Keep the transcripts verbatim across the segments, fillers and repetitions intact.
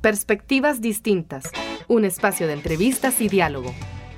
Perspectivas distintas. Un espacio de entrevistas y diálogo.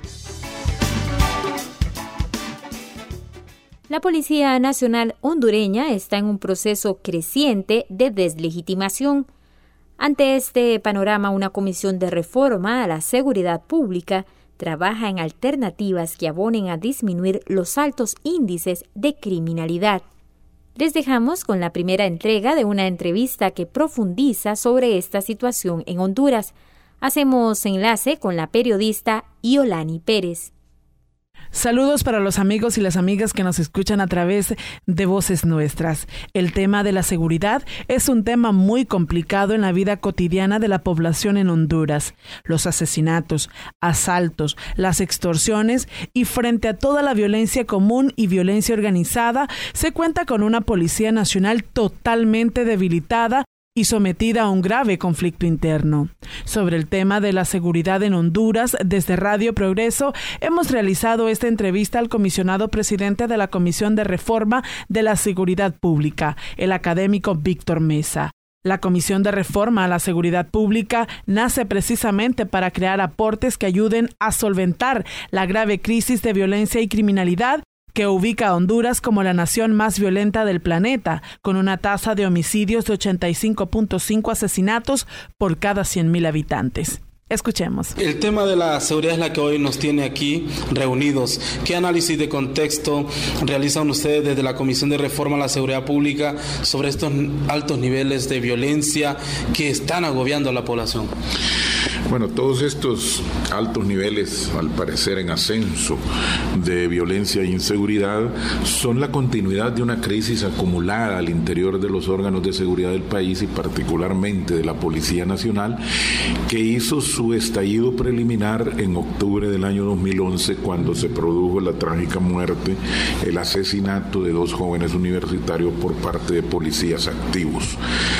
La Policía Nacional hondureña está en un proceso creciente de deslegitimación. Ante este panorama, una comisión de reforma a la seguridad pública trabaja en alternativas que abonen a disminuir los altos índices de criminalidad. Les dejamos con la primera entrega de una entrevista que profundiza sobre esta situación en Honduras. Hacemos enlace con la periodista Iolani Pérez. Saludos para los amigos y las amigas que nos escuchan a través de Voces Nuestras. El tema de la seguridad es un tema muy complicado en la vida cotidiana de la población en Honduras. Los asesinatos, asaltos, las extorsiones y frente a toda la violencia común y violencia organizada, se cuenta con una Policía Nacional totalmente debilitada y sometida a un grave conflicto interno. Sobre el tema de la seguridad en Honduras, desde Radio Progreso, hemos realizado esta entrevista al comisionado presidente de la Comisión de Reforma de la Seguridad Pública, el académico Víctor Mesa. La Comisión de Reforma a la Seguridad Pública nace precisamente para crear aportes que ayuden a solventar la grave crisis de violencia y criminalidad que ubica a Honduras como la nación más violenta del planeta, con una tasa de homicidios de ochenta y cinco punto cinco asesinatos por cada cien mil habitantes. Escuchemos. El tema de la seguridad es la que hoy nos tiene aquí reunidos. ¿Qué análisis de contexto realizan ustedes desde la Comisión de Reforma a la Seguridad Pública sobre estos altos niveles de violencia que están agobiando a la población? Bueno, todos estos altos niveles, al parecer en ascenso, de violencia e inseguridad, son la continuidad de una crisis acumulada al interior de los órganos de seguridad del país y particularmente de la Policía Nacional, que hizo su estallido preliminar en octubre del año dos mil once, cuando se produjo la trágica muerte, el asesinato de dos jóvenes universitarios por parte de policías activos.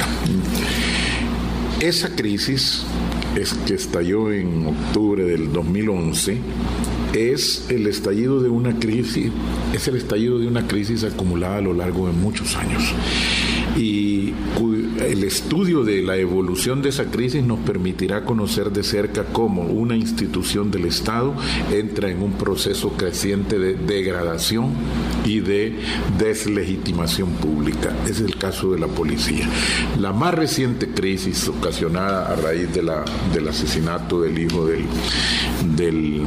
Esa crisis es que estalló en octubre del dos mil once, es el estallido de una crisis, es el estallido de una crisis acumulada a lo largo de muchos años. Y el estudio de la evolución de esa crisis nos permitirá conocer de cerca cómo una institución del Estado entra en un proceso creciente de degradación y de deslegitimación pública. Ese es el caso de la policía. La más reciente crisis ocasionada a raíz de la, del asesinato del hijo del, del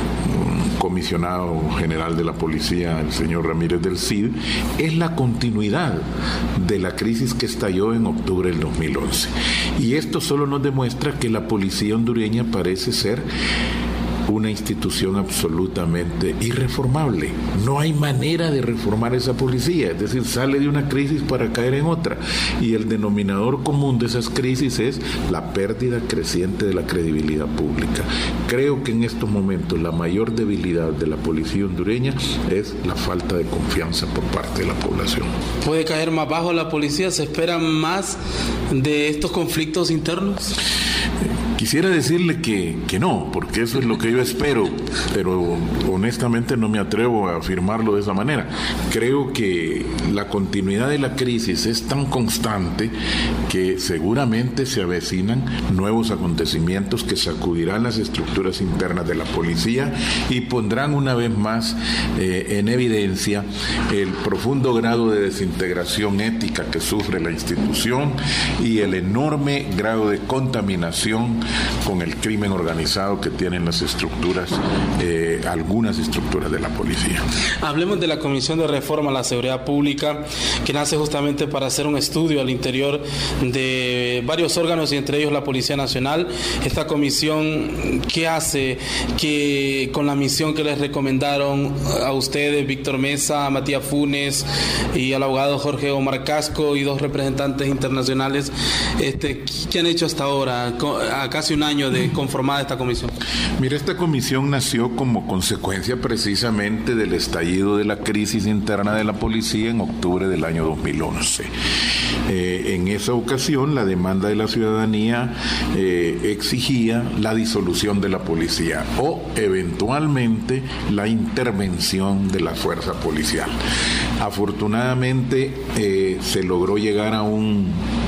comisionado general de la policía, el señor Ramírez del Cid, es la continuidad de la crisis que estalló en octubre del dos mil once. Y esto solo nos demuestra que la policía hondureña parece ser una institución absolutamente irreformable. No hay manera de reformar esa policía, es decir, sale de una crisis para caer en otra. Y el denominador común de esas crisis es la pérdida creciente de la credibilidad pública. Creo que en estos momentos la mayor debilidad de la policía hondureña es la falta de confianza por parte de la población. ¿Puede caer más bajo la policía? ¿Se espera más de estos conflictos internos? Quisiera decirle que, que no, porque eso es lo que yo espero, pero honestamente no me atrevo a afirmarlo de esa manera. Creo que la continuidad de la crisis es tan constante que seguramente se avecinan nuevos acontecimientos que sacudirán las estructuras internas de la policía y pondrán una vez más eh, en evidencia el profundo grado de desintegración ética que sufre la institución y el enorme grado de contaminación con el crimen organizado que tienen las estructuras, eh, algunas estructuras de la policía. Hablemos de la Comisión de Reforma a la Seguridad Pública, que nace justamente para hacer un estudio al interior de varios órganos y entre ellos la Policía Nacional. Esta comisión, ¿qué hace? Que con la misión que les recomendaron a ustedes, Víctor Mesa, a Matías Funes y al abogado Jorge Omar Casco y dos representantes internacionales, este, ¿qué han hecho hasta ahora? A casi un año de conformada esta comisión. Mira, esta comisión nació como consecuencia precisamente del estallido de la crisis interna de la policía en octubre del año dos mil once. Eh, en esa ocasión, la demanda de la ciudadanía eh, exigía la disolución de la policía o, eventualmente, la intervención de la fuerza policial. Afortunadamente, eh, se logró llegar a un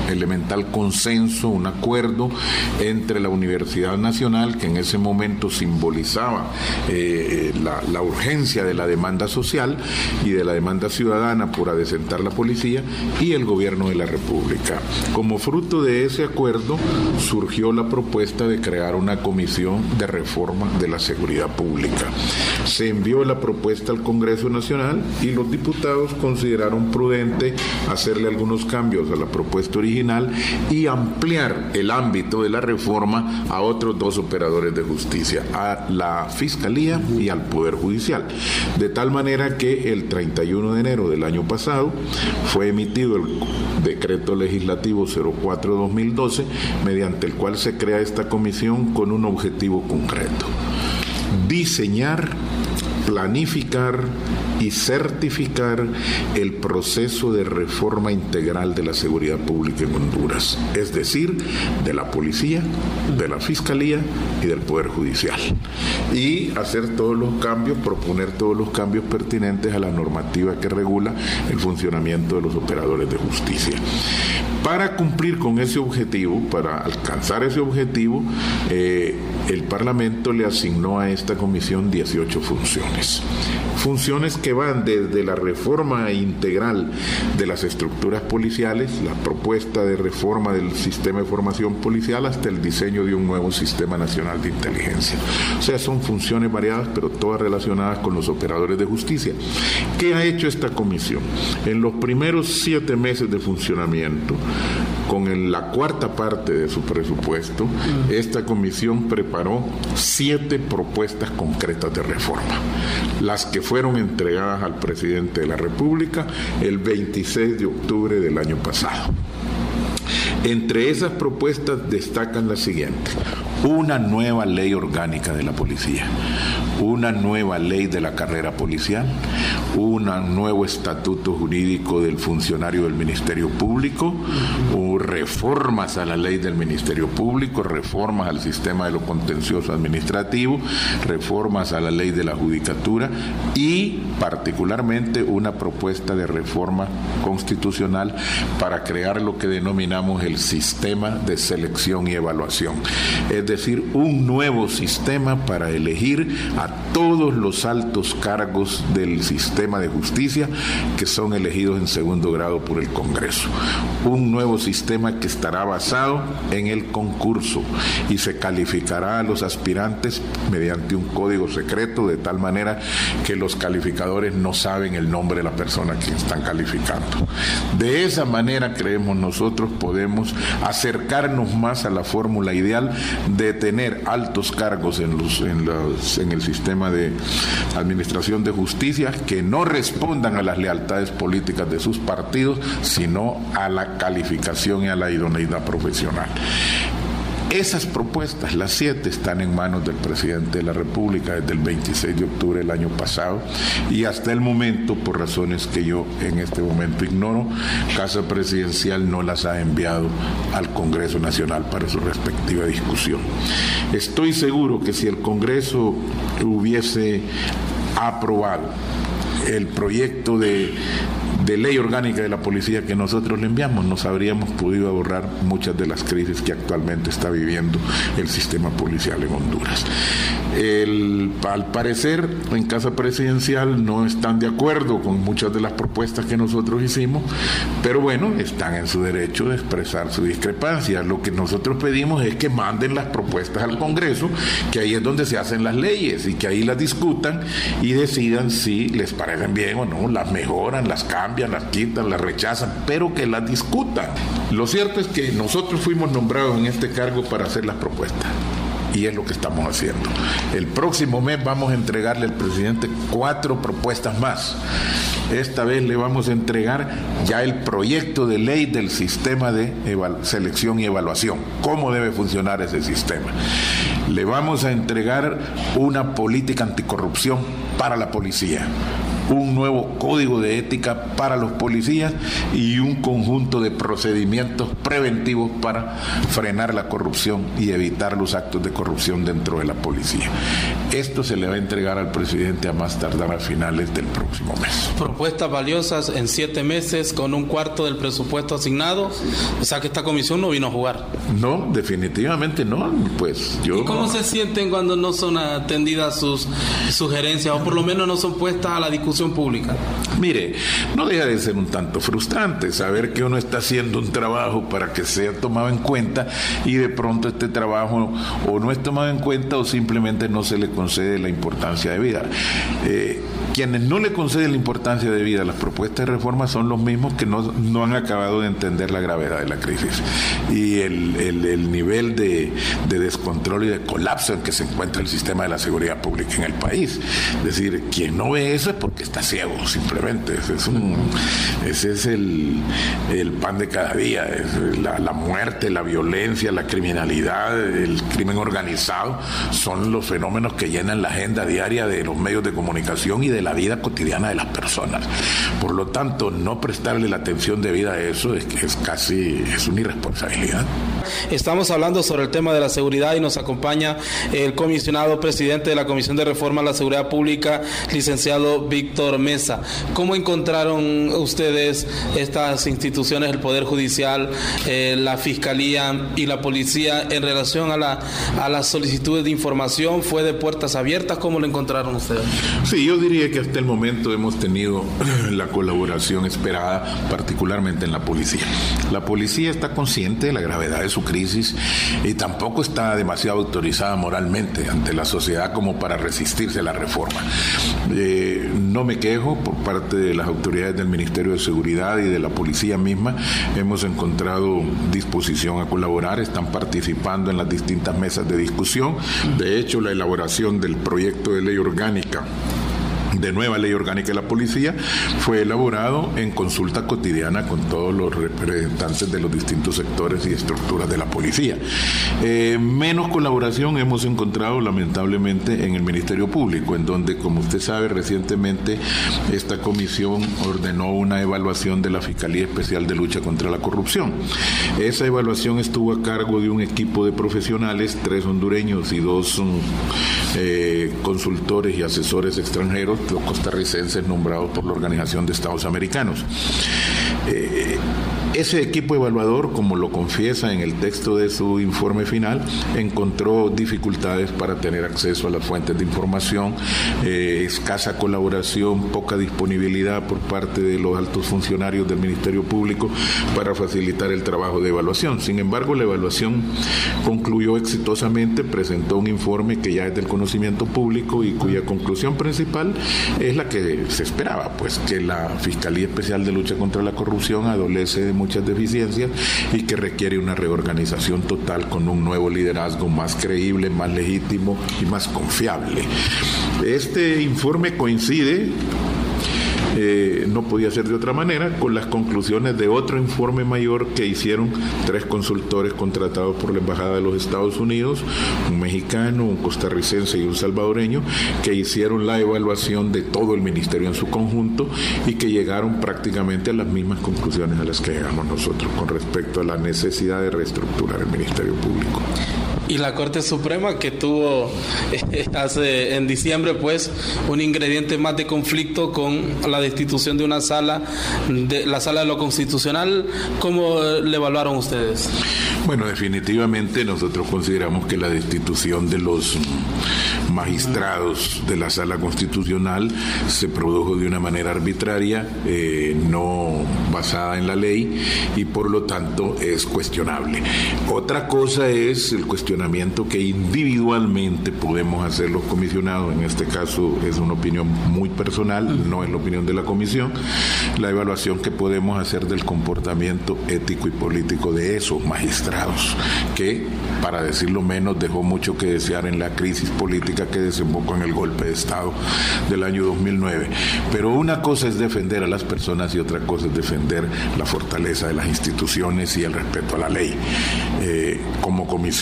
elemental consenso, un acuerdo entre la Universidad Nacional, que en ese momento simbolizaba eh, la, la urgencia de la demanda social y de la demanda ciudadana por adecentar la policía, y el gobierno de la República. Como fruto de ese acuerdo surgió la propuesta de crear una comisión de reforma de la seguridad pública. Se envió la propuesta al Congreso Nacional y los diputados consideraron prudente hacerle algunos cambios a la propuesta original y ampliar el ámbito de la reforma a otros dos operadores de justicia, a la Fiscalía y al Poder Judicial. De tal manera que el treinta y uno de enero del año pasado fue emitido el decreto legislativo cero cuatro guión dos mil doce, mediante el cual se crea esta comisión con un objetivo concreto: diseñar, planificar y certificar el proceso de reforma integral de la seguridad pública en Honduras, es decir, de la policía, de la fiscalía y del Poder Judicial, y hacer todos los cambios, proponer todos los cambios pertinentes a la normativa que regula el funcionamiento de los operadores de justicia. Para cumplir con ese objetivo, para alcanzar ese objetivo, eh, el Parlamento le asignó a esta comisión dieciocho funciones. Funciones que van desde la reforma integral de las estructuras policiales, la propuesta de reforma del sistema de formación policial, hasta el diseño de un nuevo sistema nacional de inteligencia. O sea, son funciones variadas, pero todas relacionadas con los operadores de justicia. ¿Qué ha hecho esta comisión? En los primeros siete meses de funcionamiento, con la cuarta parte de su presupuesto, esta comisión preparó siete propuestas concretas de reforma, las que fueron entregadas al presidente de la República el veintiséis de octubre del año pasado. Entre esas propuestas destacan las siguientes: una nueva ley orgánica de la policía, una nueva ley de la carrera policial, un nuevo estatuto jurídico del funcionario del Ministerio Público, o reformas a la ley del Ministerio Público, reformas al sistema de lo contencioso administrativo, reformas a la ley de la judicatura y particularmente una propuesta de reforma constitucional para crear lo que denominamos el sistema de selección y evaluación, es decir, un nuevo sistema para elegir a todos los altos cargos del sistema de justicia que son elegidos en segundo grado por el Congreso. Un nuevo sistema que estará basado en el concurso y se calificará a los aspirantes mediante un código secreto, de tal manera que los calificadores no saben el nombre de la persona que están calificando. De esa manera, creemos nosotros, podemos acercarnos más a la fórmula ideal de tener altos cargos en, los, en, los, en el sistema de administración de justicia que no respondan a las lealtades políticas de sus partidos, sino a la calificación y a la idoneidad profesional. Esas propuestas, las siete, están en manos del presidente de la República desde el veintiséis de octubre del año pasado, y hasta el momento, por razones que yo en este momento ignoro, Casa Presidencial no las ha enviado al Congreso Nacional para su respectiva discusión. Estoy seguro que si el Congreso hubiese aprobado el proyecto de de ley orgánica de la policía que nosotros le enviamos, nos habríamos podido ahorrar muchas de las crisis que actualmente está viviendo el sistema policial en Honduras. El, al parecer, en Casa Presidencial no están de acuerdo con muchas de las propuestas que nosotros hicimos, pero bueno, están en su derecho de expresar su discrepancia. Lo que nosotros pedimos es que manden las propuestas al Congreso, que ahí es donde se hacen las leyes, y que ahí las discutan y decidan si les parecen bien o no, las mejoran, las cambian, las quitan, las rechazan, pero que las discutan. Lo cierto es que nosotros fuimos nombrados en este cargo para hacer las propuestas, y es lo que estamos haciendo. El próximo mes vamos a entregarle al presidente cuatro propuestas más. Esta vez le vamos a entregar ya el proyecto de ley del sistema de selección y evaluación, cómo debe funcionar ese sistema. Le vamos a entregar una política anticorrupción para la policía, un nuevo código de ética para los policías y un conjunto de procedimientos preventivos para frenar la corrupción y evitar los actos de corrupción dentro de la policía. Esto se le va a entregar al presidente a más tardar a finales del próximo mes. Propuestas valiosas en siete meses con un cuarto del presupuesto asignado, o sea que esta comisión no vino a jugar. No, definitivamente no, pues yo... ¿Y cómo se sienten cuando no son atendidas sus sugerencias o por lo menos no son puestas a la discusión pública? Mire, no deja de ser un tanto frustrante saber que uno está haciendo un trabajo para que sea tomado en cuenta y de pronto este trabajo o no es tomado en cuenta o simplemente no se le concede la importancia de vida. Eh, quienes no le conceden la importancia de vida a las propuestas de reforma son los mismos que no, no han acabado de entender la gravedad de la crisis y el, el, el nivel de, de descontrol y de colapso en que se encuentra el sistema de la seguridad pública en el país. Es decir, quien no ve eso es porque está ciego, simplemente. Ese es, un, ese es el, el pan de cada día. Es la, la muerte, la violencia, la criminalidad, el crimen organizado son los fenómenos que llenan la agenda diaria de los medios de comunicación y de la vida cotidiana de las personas. Por lo tanto, no prestarle la atención debida a eso es que es casi es una irresponsabilidad. Estamos hablando sobre el tema de la seguridad y nos acompaña el comisionado presidente de la Comisión de Reforma a la Seguridad Pública, licenciado Víctor Mesa. ¿Cómo encontraron ustedes estas instituciones, el Poder Judicial, eh, la Fiscalía y la Policía en relación a, la, a las solicitudes de información? ¿Fue de puertas abiertas? ¿Cómo lo encontraron ustedes? Sí, yo diría que hasta el momento hemos tenido la colaboración esperada, particularmente en la policía. La policía está consciente de la gravedad de su crisis y tampoco está demasiado autorizada moralmente ante la sociedad como para resistirse a la reforma. Eh, no me quejo por parte de las autoridades del Ministerio de Seguridad y de la policía misma. Hemos encontrado disposición a colaborar, están participando en las distintas mesas de discusión. De hecho, la elaboración del proyecto de ley orgánica de nueva ley orgánica de la policía fue elaborado en consulta cotidiana con todos los representantes de los distintos sectores y estructuras de la policía. Eh, menos colaboración hemos encontrado lamentablemente en el Ministerio Público, en donde, como usted sabe, recientemente esta comisión ordenó una evaluación de la Fiscalía Especial de Lucha contra la Corrupción. Esa evaluación estuvo a cargo de un equipo de profesionales, tres hondureños y dos eh, consultores y asesores extranjeros, los costarricenses nombrados por la Organización de Estados Americanos. Eh, ese equipo evaluador, como lo confiesa en el texto de su informe final, encontró dificultades para tener acceso a las fuentes de información, eh, escasa colaboración, poca disponibilidad por parte de los altos funcionarios del Ministerio Público para facilitar el trabajo de evaluación. Sin embargo, la evaluación concluyó exitosamente, presentó un informe que ya es del conocimiento público y cuya conclusión principal es la que se esperaba, pues que la Fiscalía Especial de Lucha contra la Corrupción adolece de muchas deficiencias y que requiere una reorganización total con un nuevo liderazgo más creíble, más legítimo y más confiable. Este informe coincide, Eh, no podía ser de otra manera, con las conclusiones de otro informe mayor que hicieron tres consultores contratados por la Embajada de los Estados Unidos, un mexicano, un costarricense y un salvadoreño, que hicieron la evaluación de todo el ministerio en su conjunto y que llegaron prácticamente a las mismas conclusiones a las que llegamos nosotros con respecto a la necesidad de reestructurar el Ministerio Público. Y la Corte Suprema, que tuvo eh, hace en diciembre pues un ingrediente más de conflicto con la destitución de una sala, de la sala de lo constitucional, ¿cómo le evaluaron ustedes? Bueno, definitivamente nosotros consideramos que la destitución de los magistrados de la Sala Constitucional se produjo de una manera arbitraria, eh, no basada en la ley y por lo tanto es cuestionable. Otra cosa es el cuestionamiento que individualmente podemos hacer los comisionados, en este caso es una opinión muy personal, no es la opinión de la comisión, la evaluación que podemos hacer del comportamiento ético y político de esos magistrados, que, para decirlo menos, dejó mucho que desear en la crisis política que desembocó en el golpe de Estado del año dos mil nueve. Pero una cosa es defender a las personas y otra cosa es defender la fortaleza de las instituciones y el respeto a la ley. Eh, como comisión nosotros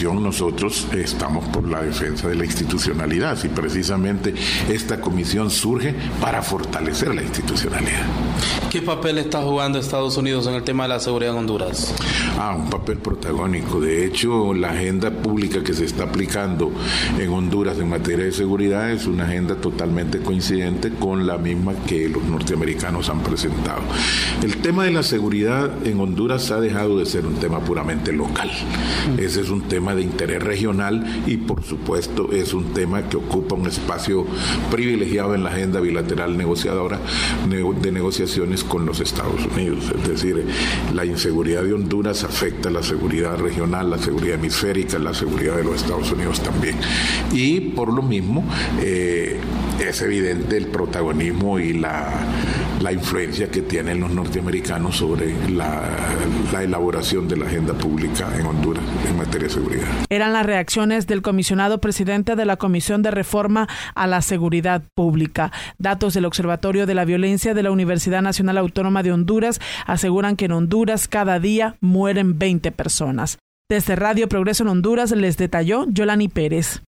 nosotros estamos por la defensa de la institucionalidad y precisamente esta comisión surge para fortalecer la institucionalidad. ¿Qué papel está jugando Estados Unidos en el tema de la seguridad en Honduras? Ah, un papel protagónico. De hecho, la agenda pública que se está aplicando en Honduras en materia de seguridad es una agenda totalmente coincidente con la misma que los norteamericanos han presentado. El tema de la seguridad en Honduras ha dejado de ser un tema puramente local. Ese es un tema de interés regional y, por supuesto, es un tema que ocupa un espacio privilegiado en la agenda bilateral negociadora de negociaciones con los Estados Unidos. Es decir, la inseguridad de Honduras afecta la seguridad regional, la seguridad hemisférica, la seguridad de los Estados Unidos también. Y por lo mismo, eh, es evidente el protagonismo y la, la influencia que tienen los norteamericanos sobre la, la elaboración de la agenda pública en Honduras en materia de seguridad. Eran las reacciones del comisionado presidente de la Comisión de Reforma a la Seguridad Pública. Datos del Observatorio de la Violencia de la Universidad Nacional Autónoma de Honduras aseguran que en Honduras cada día mueren veinte personas. Desde Radio Progreso en Honduras les detalló Yolani Pérez.